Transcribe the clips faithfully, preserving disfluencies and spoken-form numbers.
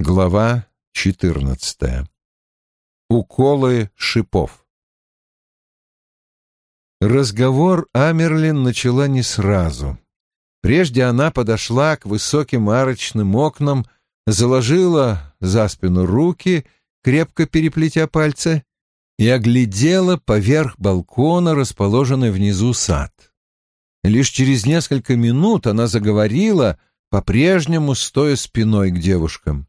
Глава четырнадцатая. Уколы шипов. Разговор Амерлин начала не сразу. Прежде она подошла к высоким арочным окнам, заложила за спину руки, крепко переплетя пальцы, и оглядела поверх балкона, расположенный внизу сад. Лишь через несколько минут она заговорила, по-прежнему стоя спиной к девушкам.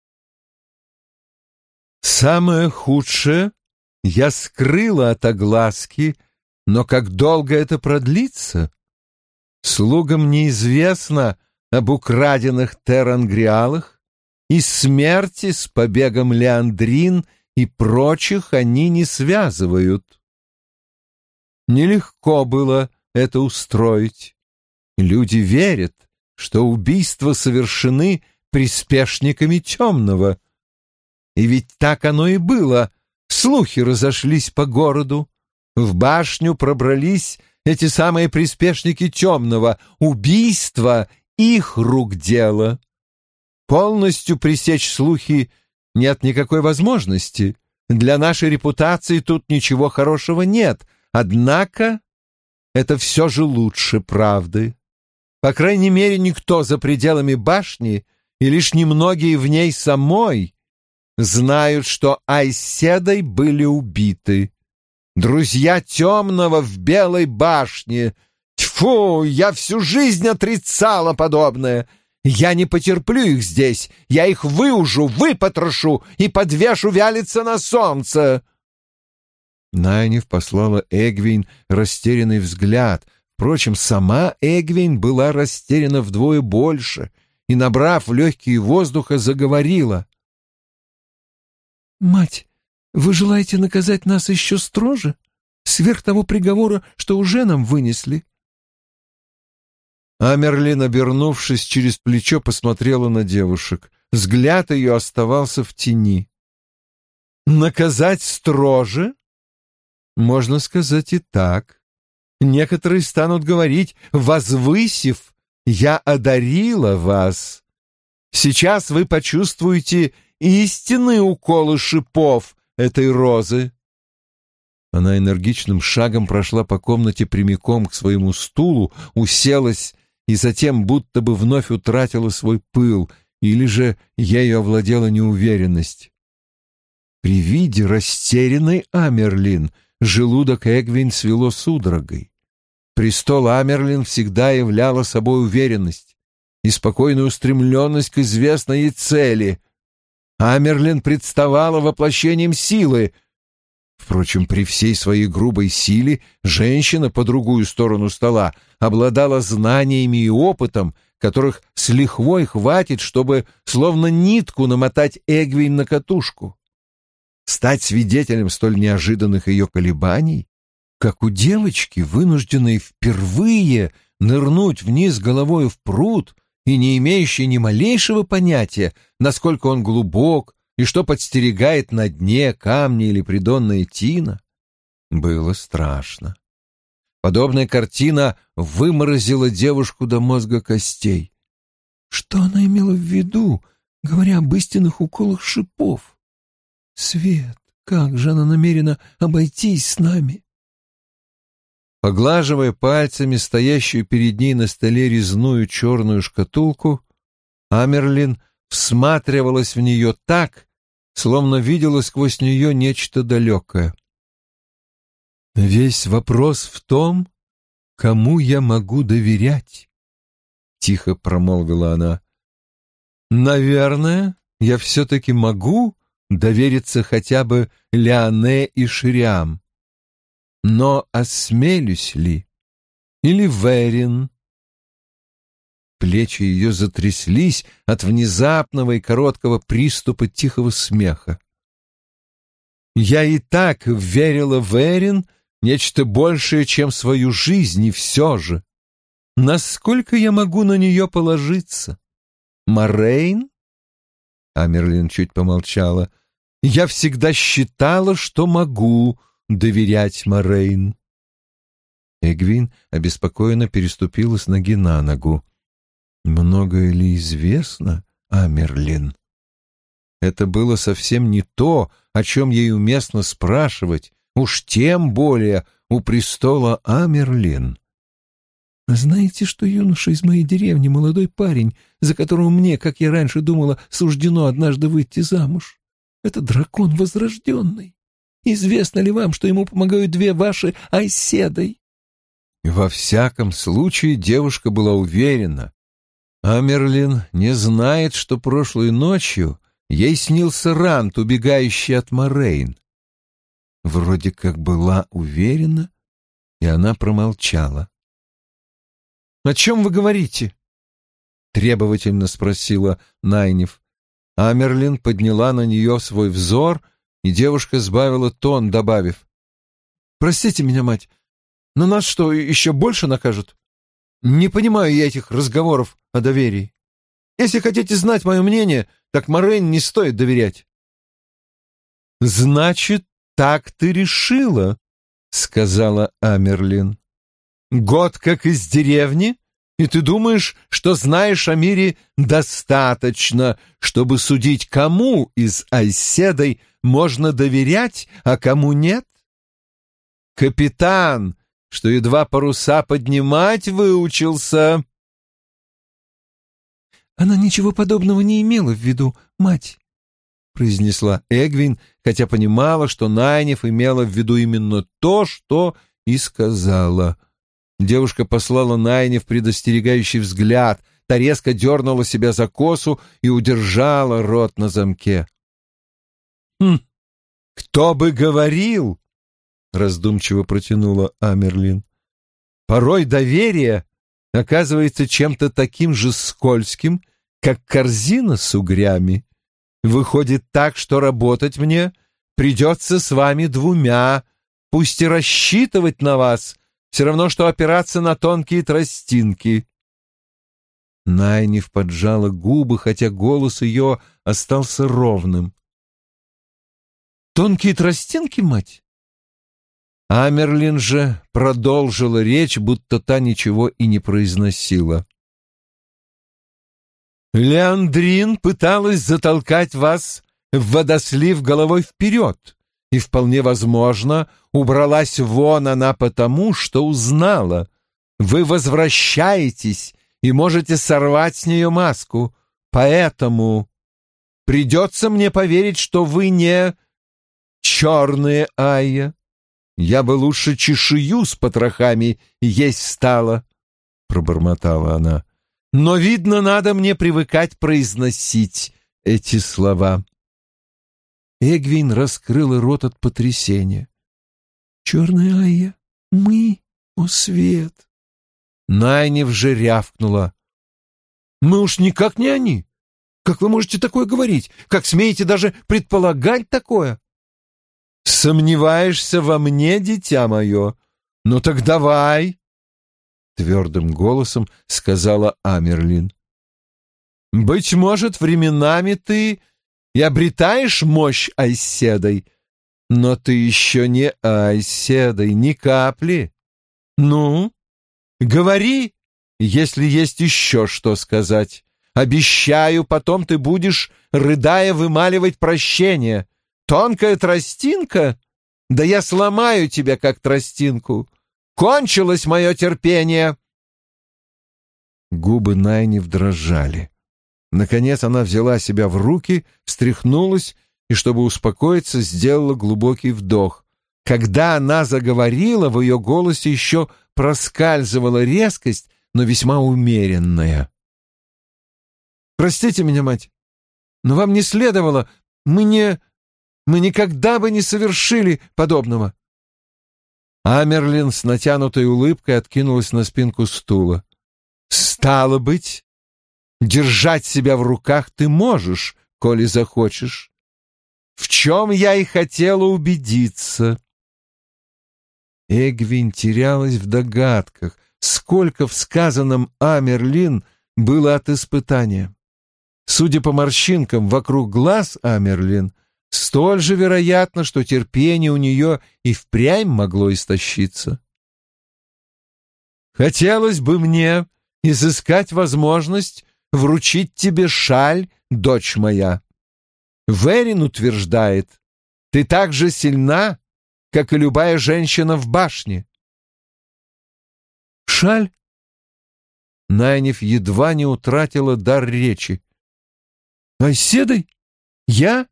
«Самое худшее я скрыла от огласки, но как долго это продлится? Слугам неизвестно об украденных терангриалах, и смерти с побегом Леандрин и прочих они не связывают. Нелегко было это устроить. Люди верят, что убийства совершены приспешниками темного. И ведь так оно и было. Слухи разошлись по городу. В башню пробрались эти самые приспешники темного. Убийство — их рук дело. Полностью пресечь слухи нет никакой возможности. Для нашей репутации тут ничего хорошего нет. Однако это все же лучше правды. По крайней мере, никто за пределами башни, и лишь немногие в ней самой, знают, что Айседой были убиты. Друзья темного в Белой башне. Тьфу, я всю жизнь отрицала подобное. Я не потерплю их здесь. Я их выужу, выпотрошу и подвешу вялиться на солнце. Найниф послала Эгвейн растерянный взгляд. Впрочем, сама Эгвейн была растеряна вдвое больше и, набрав легкие воздуха, заговорила. «Мать, вы желаете наказать нас еще строже, сверх того приговора, что уже нам вынесли?» Амерлин, обернувшись через плечо, посмотрела на девушек. Взгляд ее оставался в тени. «Наказать строже? Можно сказать и так. Некоторые станут говорить, возвысив, я одарила вас. Сейчас вы почувствуете истинные уколы шипов этой розы». Она энергичным шагом прошла по комнате прямиком к своему стулу, уселась и затем будто бы вновь утратила свой пыл, или же ею овладела неуверенность. При виде растерянной Амерлин желудок Эгвейн свело судорогой. Престол Амерлин всегда являла собой уверенность и спокойную устремленность к известной ей цели. Амерлин представала воплощением силы. Впрочем, при всей своей грубой силе женщина по другую сторону стола обладала знаниями и опытом, которых с лихвой хватит, чтобы словно нитку намотать Эгвейн на катушку. Стать свидетелем столь неожиданных ее колебаний, как у девочки, вынужденной впервые нырнуть вниз головой в пруд и не имеющей ни малейшего понятия, насколько он глубок и что подстерегает на дне камни или придонная тина, было страшно. Подобная картина выморозила девушку до мозга костей. Что она имела в виду, говоря об истинных уколах шипов? Свет, как же она намерена обойтись с нами? Поглаживая пальцами стоящую перед ней на столе резную черную шкатулку, Амерлин всматривалась в нее так, словно видела сквозь нее нечто далекое. «Весь вопрос в том, кому я могу доверять», — тихо промолвила она. «Наверное, я все-таки могу довериться хотя бы Леоне и Шириам. Но осмелюсь ли? Или Верин?» Плечи ее затряслись от внезапного и короткого приступа тихого смеха. «Я и так верила в Верин нечто большее, чем свою жизнь, и все же. Насколько я могу на нее положиться? Морейн?» Амерлин чуть помолчала. «Я всегда считала, что могу доверять Морейн». Эгвин обеспокоенно переступила с ноги на ногу. «Многое ли известно, Амерлин?» Это было совсем не то, о чем ей уместно спрашивать, уж тем более у престола Амерлин. «Знаете, что юноша из моей деревни, молодой парень, за которого мне, как я раньше думала, суждено однажды выйти замуж? Это дракон возрожденный. Известно ли вам, что ему помогают две ваши айседой?» Во всяком случае, девушка была уверена. Амерлин не знает, что прошлой ночью ей снился Рант, убегающий от Морейн. Вроде как была уверена, и она промолчала. «О чем вы говорите?» — требовательно спросила Найниф. Амерлин подняла на нее свой взор, и девушка сбавила тон, добавив: «Простите меня, мать, но нас что, еще больше накажут? Не понимаю я этих разговоров о доверии. Если хотите знать мое мнение, так Морейн не стоит доверять». «Значит, так ты решила», — сказала Амерлин. «Год как из деревни, и ты думаешь, что знаешь о мире достаточно, чтобы судить, кому из айседой можно доверять, а кому нет? Капитан, что едва паруса поднимать выучился». «Она ничего подобного не имела в виду, мать», — произнесла Эгвин, хотя понимала, что Найниф имела в виду именно то, что и сказала. Девушка послала Найниф предостерегающий взгляд, та резко дернула себя за косу и удержала рот на замке. «Хм, кто бы говорил!» — раздумчиво протянула Амерлин. «Порой доверие оказывается чем-то таким же скользким, как корзина с угрями. Выходит так, что работать мне придется с вами двумя, пусть и рассчитывать на вас все равно, что опираться на тонкие тростинки». Найниф поджала губы, хотя голос ее остался ровным. «Тонкие тростинки, мать?» Амерлин же продолжила речь, будто та ничего и не произносила. «Леандрин пыталась затолкать вас в водослив головой вперед, и, вполне возможно, убралась вон она потому, что узнала. Вы возвращаетесь и можете сорвать с нее маску, поэтому придется мне поверить, что вы не черные Айя. Я бы лучше чешую с потрохами есть стала», — пробормотала она. «Но, видно, надо мне привыкать произносить эти слова». Эгвин раскрыла рот от потрясения. «Черная Айя, мы, о свет!» Найниф же рявкнула: «Мы уж никак не они. Как вы можете такое говорить? Как смеете даже предполагать такое?» «Сомневаешься во мне, дитя мое? Ну так давай!» Твердым голосом сказала Амерлин. «Быть может, временами ты и обретаешь мощь айседой, но ты еще не айседой, ни капли. Ну, говори, если есть еще что сказать. Обещаю, потом ты будешь, рыдая, вымаливать прощение. Тонкая тростинка? Да я сломаю тебя, как тростинку. Кончилось мое терпение!» Губы Найниф дрожали. Наконец она взяла себя в руки, встряхнулась и, чтобы успокоиться, сделала глубокий вдох. Когда она заговорила, в ее голосе еще проскальзывала резкость, но весьма умеренная. «Простите меня, мать, но вам не следовало, мы не... мы никогда бы не совершили подобного». Амерлин с натянутой улыбкой откинулась на спинку стула. «Стало быть, держать себя в руках ты можешь, коли захочешь. В чем я и хотела убедиться». Эгвин терялась в догадках, сколько в сказанном Амерлин было от испытания. Судя по морщинкам вокруг глаз Амерлин, столь же вероятно, что терпение у нее и впрямь могло истощиться. «Хотелось бы мне изыскать возможность вручить тебе шаль, дочь моя. Верин утверждает, ты так же сильна, как и любая женщина в башне. Шаль? Найниф едва не утратила дар речи. Айседой? Я?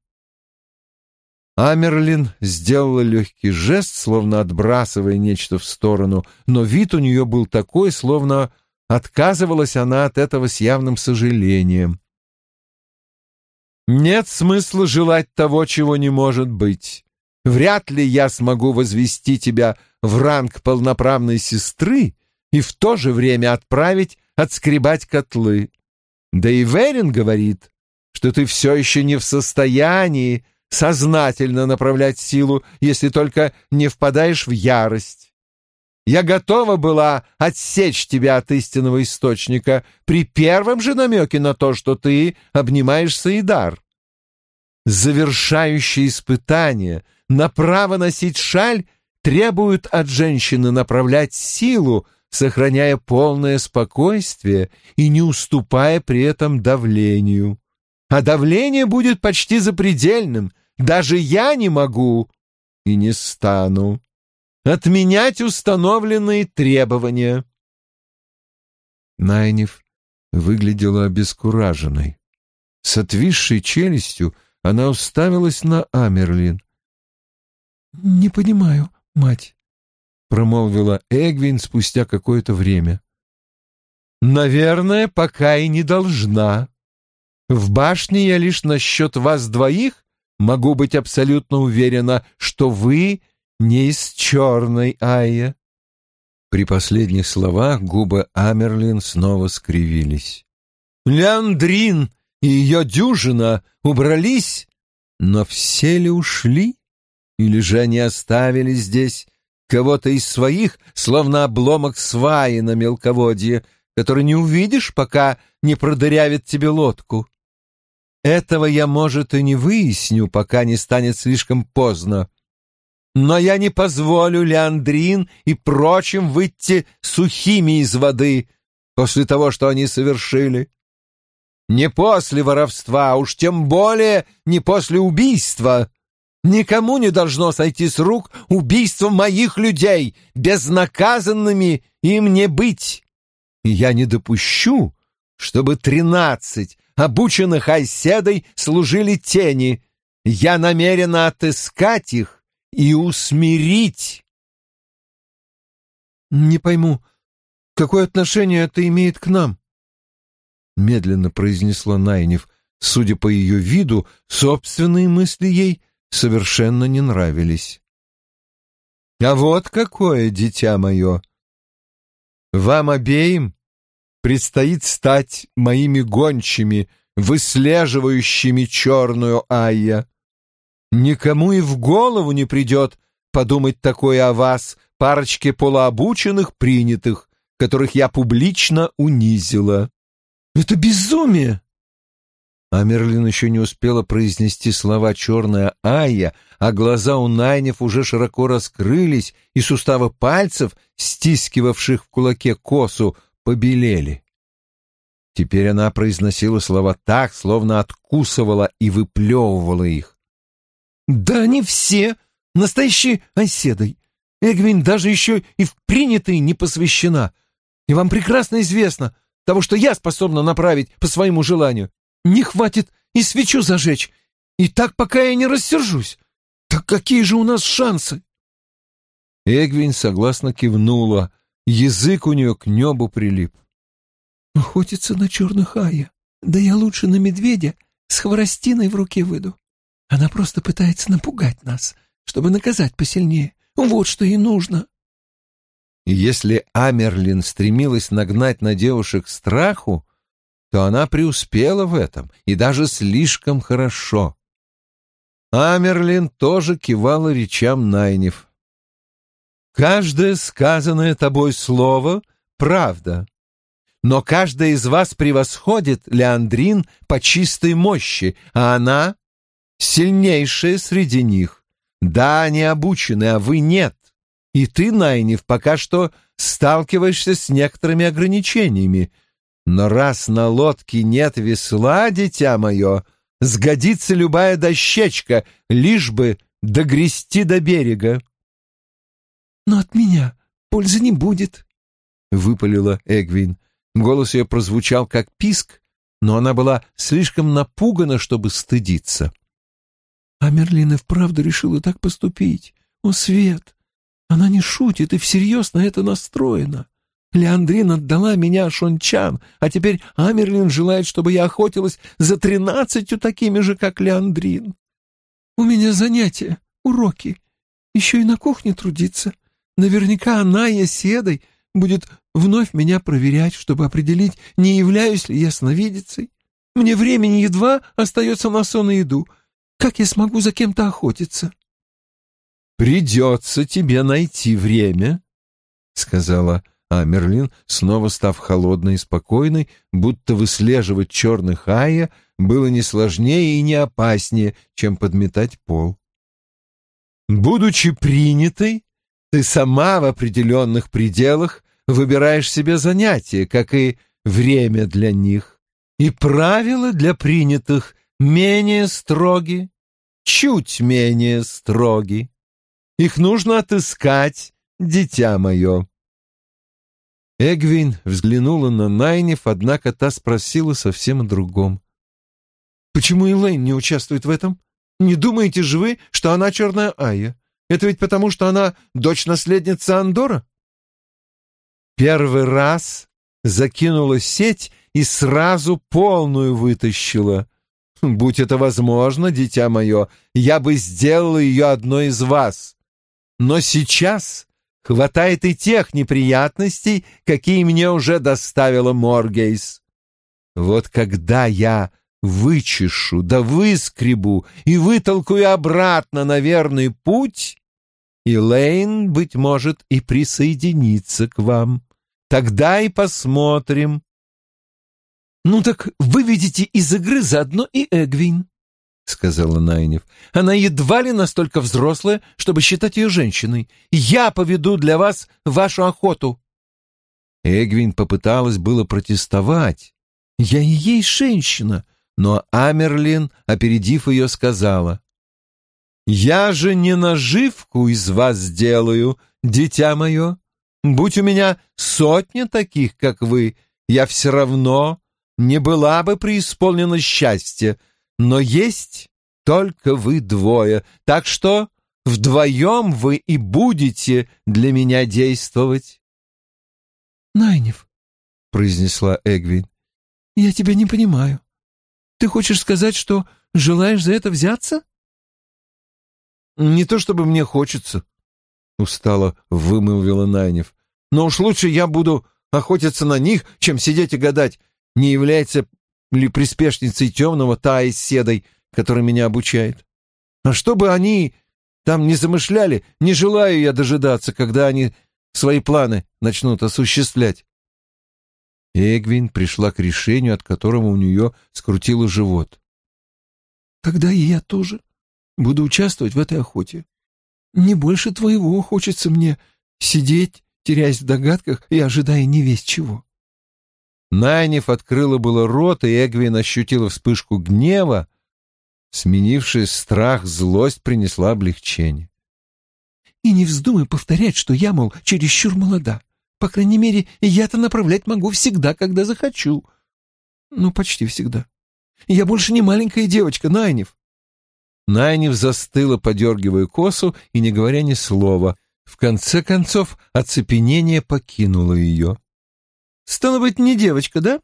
Амерлин сделала легкий жест, словно отбрасывая нечто в сторону, но вид у нее был такой, словно отказывалась она от этого с явным сожалением. «Нет смысла желать того, чего не может быть. Вряд ли я смогу возвести тебя в ранг полноправной сестры и в то же время отправить отскребать котлы. Да и Верин говорит, что ты все еще не в состоянии сознательно направлять силу, если только не впадаешь в ярость. Я готова была отсечь тебя от истинного источника при первом же намеке на то, что ты обнимаешь Саидар. Завершающее испытание на право носить шаль требует от женщины направлять силу, сохраняя полное спокойствие и не уступая при этом давлению. А давление будет почти запредельным. Даже я не могу и не стану отменять установленные требования. Найниф выглядела обескураженной. С отвисшей челюстью она уставилась на Амерлин. «Не понимаю, мать», — промолвила Эгвин спустя какое-то время. «Наверное, пока и не должна. В башне я лишь насчет вас двоих могу быть абсолютно уверена, что вы не из черной Айя». При последних словах губы Амерлин снова скривились. «Леандрин и ее дюжина убрались, но все ли ушли? Или же они оставили здесь кого-то из своих, словно обломок сваи на мелководье, который не увидишь, пока не продырявит тебе лодку? Этого я, может, и не выясню, пока не станет слишком поздно. Но я не позволю Леандрин и прочим выйти сухими из воды после того, что они совершили. Не после воровства, а уж тем более не после убийства. Никому не должно сойти с рук убийство моих людей, безнаказанными им не быть. И я не допущу, чтобы тринадцать обученных Айседой служили тени. Я намерена отыскать их и усмирить». «Не пойму, какое отношение это имеет к нам?» Медленно произнесла Найниф. Судя по ее виду, собственные мысли ей совершенно не нравились. «А вот какое, дитя мое! Вам обеим предстоит стать моими гончими, выслеживающими черную Айя. Никому и в голову не придет подумать такое о вас, парочке полуобученных принятых, которых я публично унизила». «Это безумие!» Амерлин еще не успела произнести слова «черная Айя», а глаза у Найниф уже широко раскрылись, и суставы пальцев, стискивавших в кулаке косу, побелели. Теперь она произносила слова так, словно откусывала и выплевывала их. «Да они все настоящие Айседой. Эгвин даже еще и в принятые не посвящена. И вам прекрасно известно того, что я способна направить по своему желанию. Не хватит и свечу зажечь, и так пока я не рассержусь. Так какие же у нас шансы?» Эгвин согласно кивнула. Язык у нее к небу прилип. «Охотиться на черных Айя. Да я лучше на медведя с хворостиной в руке выйду. Она просто пытается напугать нас, чтобы наказать посильнее. Вот что ей нужно». Если Амерлин стремилась нагнать на девушек страху, то она преуспела в этом, и даже слишком хорошо. Амерлин тоже кивала речам Найниф. «Каждое сказанное тобой слово — правда. Но каждая из вас превосходит Леандрин по чистой мощи, а она — сильнейшая среди них. Да, они обучены, а вы нет. И ты, Найниф, пока что сталкиваешься с некоторыми ограничениями. Но раз на лодке нет весла, дитя мое, сгодится любая дощечка, лишь бы догрести до берега. «Но от меня пользы не будет», — выпалила Эгвин. Голос ее прозвучал как писк, но она была слишком напугана, чтобы стыдиться. «А Мерлин и вправду решила так поступить. О, Свет! Она не шутит и всерьез на это настроена. Леандрин отдала меня Шончан, а теперь Амерлин желает, чтобы я охотилась за тринадцатью такими же, как Леандрин. У меня занятия, уроки, еще и на кухне трудиться. Наверняка она, Еседой, будет вновь меня проверять, чтобы определить, не являюсь ли я сновидицей. Мне времени едва остается на сон и еду. Как я смогу за кем-то охотиться?» «Придется тебе найти время», — сказала Амерлин, снова став холодной и спокойной, будто выслеживать черных Айя было не сложнее и не опаснее, чем подметать пол. «Будучи принятой, ты сама в определенных пределах выбираешь себе занятия, как и время для них, и правила для принятых менее строги, чуть менее строги. Их нужно отыскать, дитя мое». Эгвин взглянула на Найниф, однако та спросила совсем о другом. «Почему Элейн не участвует в этом? Не думаете же вы, что она черная Айя? Это ведь потому, что она дочь-наследницы Андора?» Первый раз закинула сеть и сразу полную вытащила. Будь это возможно, дитя мое, я бы сделала ее одной из вас. Но сейчас хватает и тех неприятностей, какие мне уже доставила Моргейс. Вот когда я вычешу да выскребу и вытолкаю обратно на верный путь, Элейн, быть может, и присоединится к вам. Тогда и посмотрим». «Ну так выведите из игры заодно и Эгвин», — сказала Найниф. «Она едва ли настолько взрослая, чтобы считать ее женщиной. Я поведу для вас вашу охоту». Эгвин попыталась было протестовать. «Я и есть женщина», но Амерлин, опередив ее, сказала: «Я же не наживку из вас сделаю, дитя мое. Будь у меня сотня таких, как вы, я все равно не была бы преисполнена счастья, но есть только вы двое, так что вдвоем вы и будете для меня действовать». «Найниф», — произнесла Эгвин, — «я тебя не понимаю. Ты хочешь сказать, что желаешь за это взяться?» «Не то чтобы мне хочется», — устало вымолвила Найниф, «но уж лучше я буду охотиться на них, чем сидеть и гадать, не является ли приспешницей темного та Еседой, который меня обучает. А что бы они там не замышляли, не желаю я дожидаться, когда они свои планы начнут осуществлять». Эгвин пришла к решению, от которого у нее скрутило живот. «Тогда и я тоже буду участвовать в этой охоте. Не больше твоего хочется мне сидеть, теряясь в догадках и ожидая невесть чего». Найниф открыла было рот, и Эгвин ощутила вспышку гнева. Сменившись страх, злость принесла облегчение. «И не вздумай повторять, что я, мол, чересчур молода. По крайней мере, я-то направлять могу всегда, когда захочу. Ну, почти всегда. Я больше не маленькая девочка, Найниф». Найниф застыла, подергивая косу и не говоря ни слова. В конце концов, оцепенение покинуло ее. «Стало быть, не девочка, да?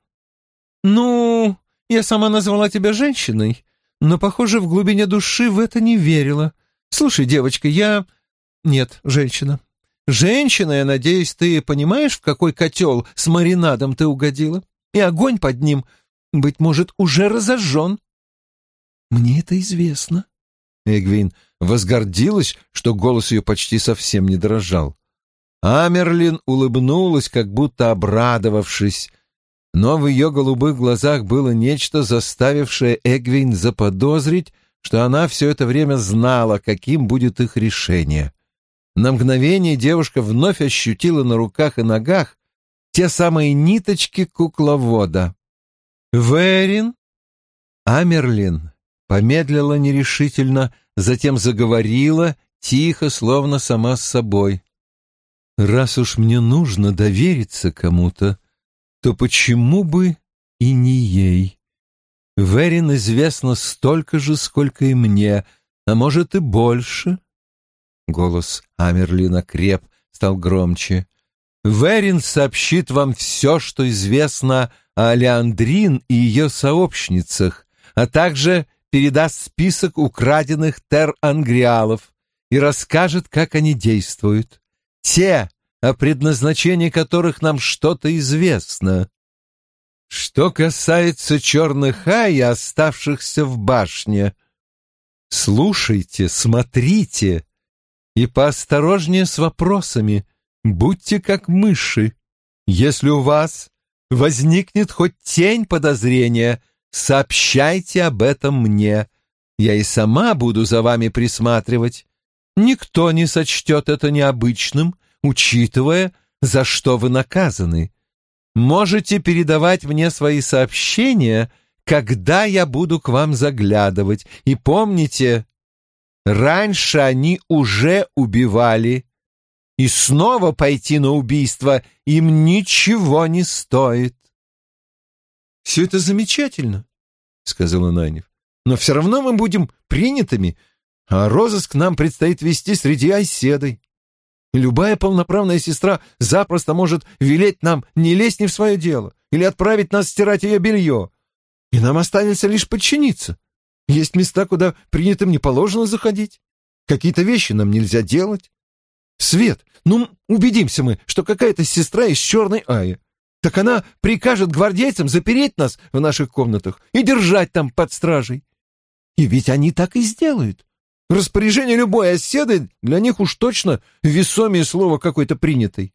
Ну, я сама назвала тебя женщиной, но, похоже, в глубине души в это не верила. Слушай, девочка, я... Нет, женщина. Женщина, я надеюсь, ты понимаешь, в какой котел с маринадом ты угодила? И огонь под ним, быть может, уже разожжен». «Мне это известно». Эгвин возгордилась, что голос ее почти совсем не дрожал. Амерлин улыбнулась, как будто обрадовавшись, но в ее голубых глазах было нечто, заставившее Эгвин заподозрить, что она все это время знала, каким будет их решение. На мгновение девушка вновь ощутила на руках и ногах те самые ниточки кукловода. «Верин?» Амерлин помедлила нерешительно, затем заговорила, тихо, словно сама с собой. «Раз уж мне нужно довериться кому-то, то почему бы и не ей? Верин известно столько же, сколько и мне, а может и больше». Голос Амерлина креп, стал громче. «Верин сообщит вам все, что известно о Леандрин и ее сообщницах, а также передаст список украденных тер-ангриалов и расскажет, как они действуют. Те, о предназначении которых нам что-то известно. Что касается черных ай, оставшихся в башне, слушайте, смотрите и поосторожнее с вопросами, будьте как мыши. Если у вас возникнет хоть тень подозрения, сообщайте об этом мне. Я и сама буду за вами присматривать. Никто не сочтет это необычным, учитывая, за что вы наказаны. Можете передавать мне свои сообщения, когда я буду к вам заглядывать. И помните, раньше они уже убивали, и снова пойти на убийство им ничего не стоит». «Все это замечательно», — сказала Найниф, «но все равно мы будем принятыми, а розыск нам предстоит вести среди оседой. Любая полноправная сестра запросто может велеть нам не лезть не в свое дело или отправить нас стирать ее белье, и нам останется лишь подчиниться. Есть места, куда принятым не положено заходить. Какие-то вещи нам нельзя делать. Свет, ну, убедимся мы, что какая-то сестра из черной Аи. Так она прикажет гвардейцам запереть нас в наших комнатах и держать там под стражей. И ведь они так и сделают. Распоряжение любой оседы для них уж точно весомее слова какой-то принятой».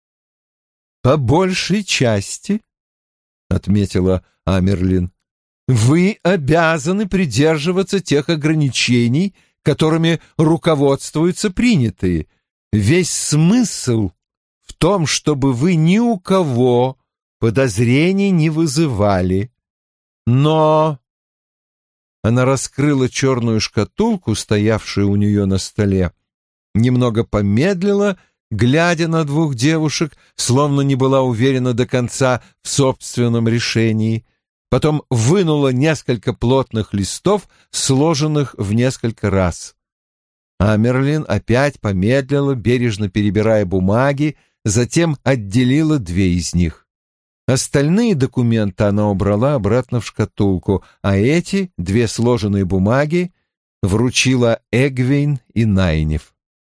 «По большей части», — отметила Амерлин, — «вы обязаны придерживаться тех ограничений, которыми руководствуются принятые. Весь смысл в том, чтобы вы ни у кого подозрений не вызывали. Но...» Она раскрыла черную шкатулку, стоявшую у нее на столе, немного помедлила, глядя на двух девушек, словно не была уверена до конца в собственном решении, потом вынула несколько плотных листов, сложенных в несколько раз. Амерлин опять помедлила, бережно перебирая бумаги, затем отделила две из них. Остальные документы она убрала обратно в шкатулку, а эти, две сложенные бумаги, вручила Эгвейн и Найниф.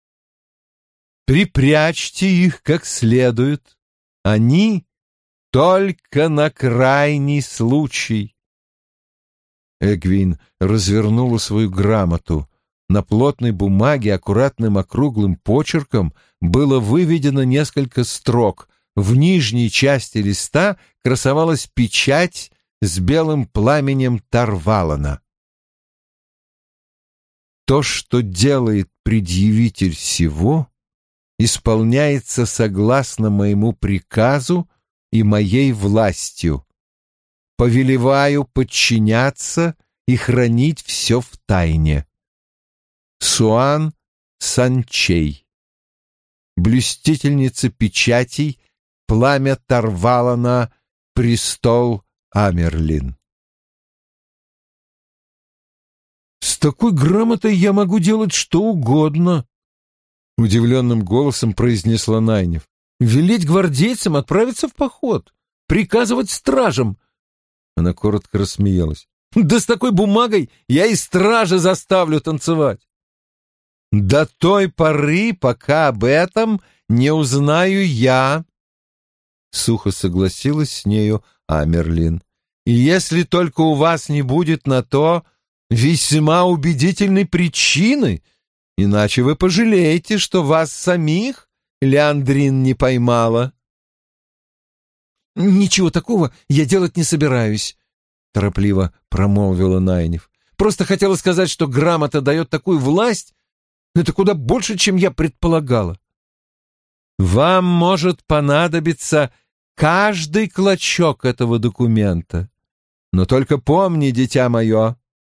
«Припрячьте их как следует. Они только на крайний случай». Эгвейн развернула свою грамоту. На плотной бумаге аккуратным округлым почерком было выведено несколько строк. В нижней части листа красовалась печать с белым пламенем Тарвалана. «То, что делает предъявитель всего, исполняется согласно моему приказу и моей властью. Повелеваю подчиняться и хранить все в тайне. Суан Санчей, блюстительница печатей, пламя Тарвалана, престол Амерлин». «С такой грамотой я могу делать что угодно», — удивленным голосом произнесла Найниф. «Велеть гвардейцам отправиться в поход, приказывать стражам». Она коротко рассмеялась. «Да с такой бумагой я и стража заставлю танцевать». «До той поры, пока об этом не узнаю я», — сухо согласилась с нею Амерлин. «И если только у вас не будет на то весьма убедительной причины, иначе вы пожалеете, что вас самих Леандрин не поймала». «Ничего такого я делать не собираюсь», — торопливо промолвила Найниф. «Просто хотела сказать, что грамота дает такую власть. Это куда больше, чем я предполагала». «Вам может понадобиться каждый клочок этого документа. Но только помни, дитя мое,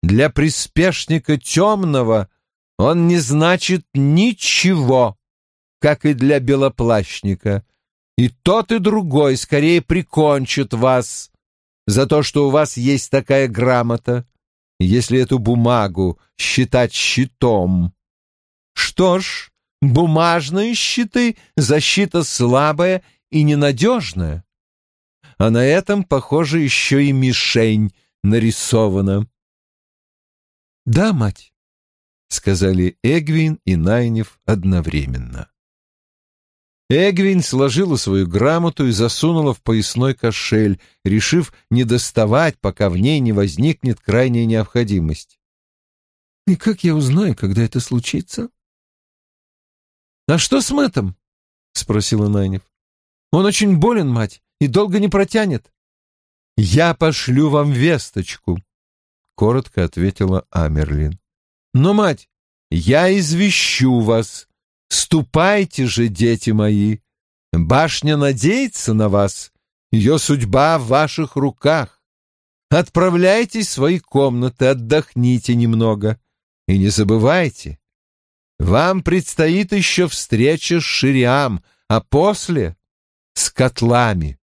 Для приспешника темного он не значит ничего, как и для белоплащника. И тот, и другой скорее прикончат вас за то, что у вас есть такая грамота, если эту бумагу считать щитом. Что ж, бумажные щиты — защита слабая и ненадежная. А на этом, похоже, еще и мишень нарисована. «Да, мать», — сказали Эгвин и Найниф одновременно. Эгвин сложила свою грамоту и засунула в поясной кошель, решив не доставать, пока в ней не возникнет крайняя необходимость. «И как я узнаю, когда это случится?» «А что с Мэттом?» — спросила Найниф. «Он очень болен, мать, и долго не протянет». «Я пошлю вам весточку», — коротко ответила Амерлин. «Но, мать, я извещу вас. Ступайте же, дети мои. Башня надеется на вас. Ее судьба в ваших руках. Отправляйтесь в свои комнаты, отдохните немного. И не забывайте, вам предстоит еще встреча с Шириам, а после — с котлами».